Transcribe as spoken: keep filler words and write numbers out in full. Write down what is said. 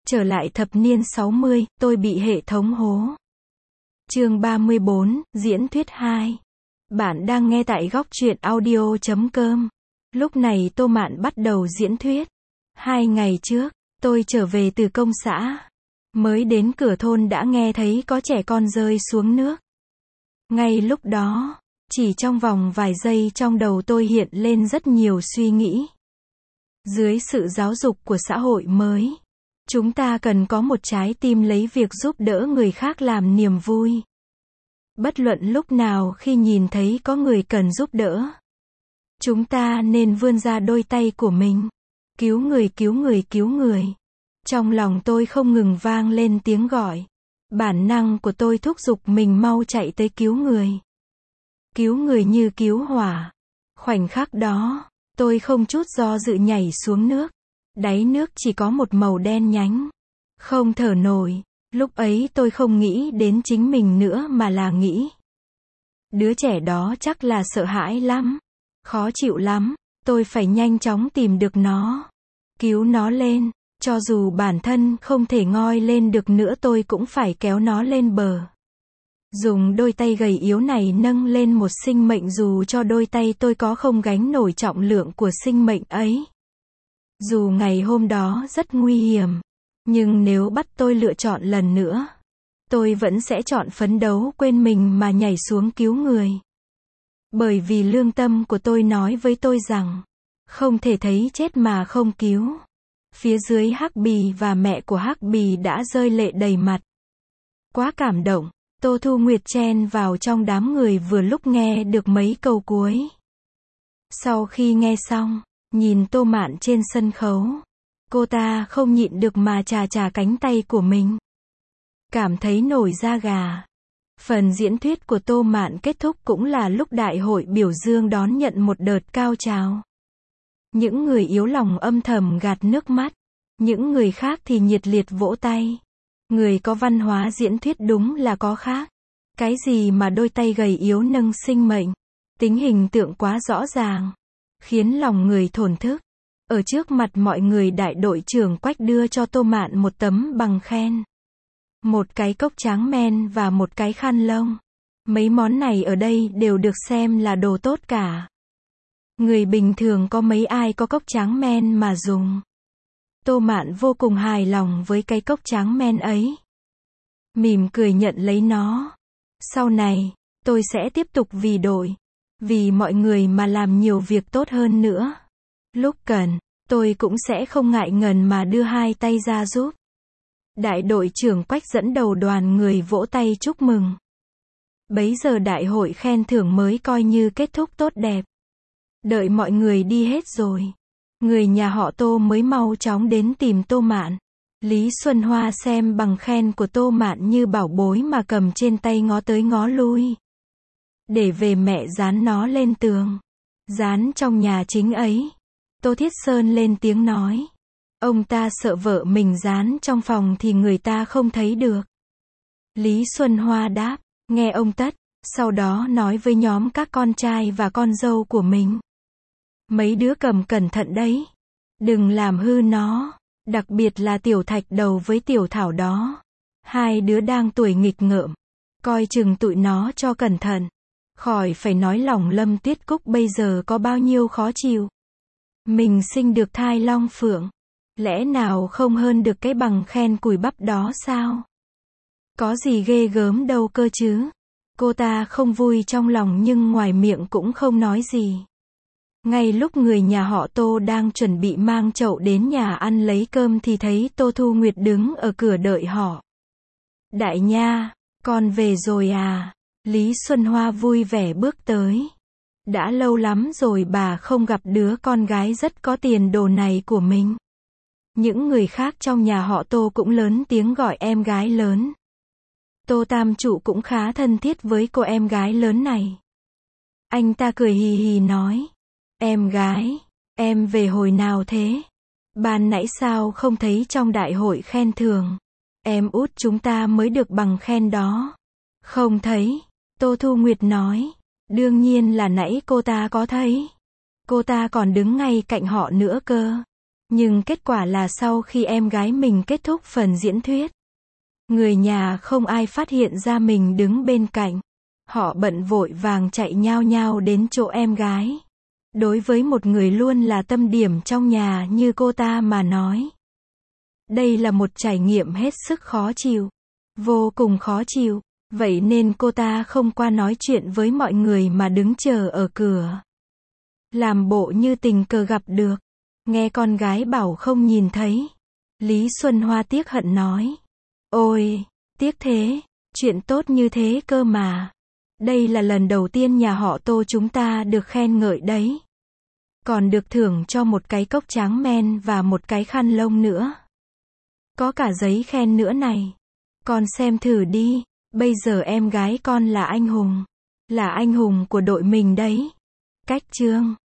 Trở lại thập niên sáu mươi, tôi bị hệ thống hố. Chương ba mươi bốn, diễn thuyết hai. Bạn đang nghe tại góc truyện audio chấm com. Lúc này Tô Mạn bắt đầu diễn thuyết. Hai ngày trước, tôi trở về từ công xã. Mới đến cửa thôn đã nghe thấy có trẻ con rơi xuống nước. Ngay lúc đó, chỉ trong vòng vài giây trong đầu tôi hiện lên rất nhiều suy nghĩ. Dưới sự giáo dục của xã hội mới, chúng ta cần có một trái tim lấy việc giúp đỡ người khác làm niềm vui. Bất luận lúc nào khi nhìn thấy có người cần giúp đỡ, chúng ta nên vươn ra đôi tay của mình. Cứu người, cứu người, cứu người. Trong lòng tôi không ngừng vang lên tiếng gọi. Bản năng của tôi thúc giục mình mau chạy tới cứu người. Cứu người như cứu hỏa. Khoảnh khắc đó, tôi không chút do dự nhảy xuống nước. Đáy nước chỉ có một màu đen nhánh. Không thở nổi. Lúc ấy tôi không nghĩ đến chính mình nữa mà là nghĩ. Đứa trẻ đó chắc là sợ hãi lắm. Khó chịu lắm. Tôi phải nhanh chóng tìm được nó. Cứu nó lên. Cho dù bản thân không thể ngoi lên được nữa tôi cũng phải kéo nó lên bờ. Dùng đôi tay gầy yếu này nâng lên một sinh mệnh dù cho đôi tay tôi có không gánh nổi trọng lượng của sinh mệnh ấy. Dù ngày hôm đó rất nguy hiểm, nhưng nếu bắt tôi lựa chọn lần nữa, tôi vẫn sẽ chọn phấn đấu quên mình mà nhảy xuống cứu người. Bởi vì lương tâm của tôi nói với tôi rằng, không thể thấy chết mà không cứu. Phía dưới Hắc Bì và mẹ của Hắc Bì đã rơi lệ đầy mặt. Quá cảm động, Tô Thu Nguyệt chen vào trong đám người vừa lúc nghe được mấy câu cuối. Sau khi nghe xong, nhìn Tô Mạn trên sân khấu, cô ta không nhịn được mà chà chà cánh tay của mình. Cảm thấy nổi da gà. Phần diễn thuyết của Tô Mạn kết thúc cũng là lúc đại hội biểu dương đón nhận một đợt cao trào. Những người yếu lòng âm thầm gạt nước mắt. Những người khác thì nhiệt liệt vỗ tay. Người có văn hóa diễn thuyết đúng là có khác. Cái gì mà đôi tay gầy yếu nâng sinh mệnh. Tính hình tượng quá rõ ràng. Khiến lòng người thổn thức. Ở trước mặt mọi người đại đội trưởng Quách đưa cho Tô Mạn một tấm bằng khen. Một cái cốc tráng men và một cái khăn lông. Mấy món này ở đây đều được xem là đồ tốt cả. Người bình thường có mấy ai có cốc tráng men mà dùng. Tô Mạn vô cùng hài lòng với cái cốc tráng men ấy. Mỉm cười nhận lấy nó. Sau này, tôi sẽ tiếp tục vì đội, vì mọi người mà làm nhiều việc tốt hơn nữa. Lúc cần, tôi cũng sẽ không ngại ngần mà đưa hai tay ra giúp. Đại đội trưởng Quách dẫn đầu đoàn người vỗ tay chúc mừng. Bấy giờ đại hội khen thưởng mới coi như kết thúc tốt đẹp. Đợi mọi người đi hết rồi, người nhà họ Tô mới mau chóng đến tìm Tô Mạn. Lý Xuân Hoa xem bằng khen của Tô Mạn như bảo bối mà cầm trên tay ngó tới ngó lui. Để về mẹ dán nó lên tường. Dán trong nhà chính ấy. Tô Thiết Sơn lên tiếng nói. Ông ta sợ vợ mình dán trong phòng thì người ta không thấy được. Lý Xuân Hoa đáp, nghe ông Tất, sau đó nói với nhóm các con trai và con dâu của mình. Mấy đứa cầm cẩn thận đấy. Đừng làm hư nó. Đặc biệt là Tiểu Thạch Đầu với Tiểu Thảo đó. Hai đứa đang tuổi nghịch ngợm. Coi chừng tụi nó cho cẩn thận. Khỏi phải nói lòng Lâm Tuyết Cúc bây giờ có bao nhiêu khó chịu. Mình sinh được thai long phượng. Lẽ nào không hơn được cái bằng khen cùi bắp đó sao? Có gì ghê gớm đâu cơ chứ. Cô ta không vui trong lòng nhưng ngoài miệng cũng không nói gì. Ngay lúc người nhà họ Tô đang chuẩn bị mang chậu đến nhà ăn lấy cơm thì thấy Tô Thu Nguyệt đứng ở cửa đợi họ. Đại nha, con về rồi à? Lý Xuân Hoa vui vẻ bước tới. Đã lâu lắm rồi bà không gặp đứa con gái rất có tiền đồ này của mình. Những người khác trong nhà họ Tô cũng lớn tiếng gọi em gái lớn. Tô Tam Trụ cũng khá thân thiết với cô em gái lớn này. Anh ta cười hì hì nói. Em gái, em về hồi nào thế? Ban nãy sao không thấy trong đại hội khen thưởng? Em út chúng ta mới được bằng khen đó. Không thấy, Tô Thu Nguyệt nói. Đương nhiên là nãy cô ta có thấy. Cô ta còn đứng ngay cạnh họ nữa cơ. Nhưng kết quả là sau khi em gái mình kết thúc phần diễn thuyết, người nhà không ai phát hiện ra mình đứng bên cạnh. Họ bận vội vàng chạy nhao nhao đến chỗ em gái. Đối với một người luôn là tâm điểm trong nhà như cô ta mà nói, đây là một trải nghiệm hết sức khó chịu. Vô cùng khó chịu. Vậy nên cô ta không qua nói chuyện với mọi người mà đứng chờ ở cửa. Làm bộ như tình cờ gặp được. Nghe con gái bảo không nhìn thấy. Lý Xuân Hoa tiếc hận nói. Ôi, tiếc thế. Chuyện tốt như thế cơ mà. Đây là lần đầu tiên nhà họ Tô chúng ta được khen ngợi đấy. Còn được thưởng cho một cái cốc tráng men và một cái khăn lông nữa. Có cả giấy khen nữa này. Con xem thử đi. Bây giờ em gái con là anh hùng. Là anh hùng của đội mình đấy. Cách chương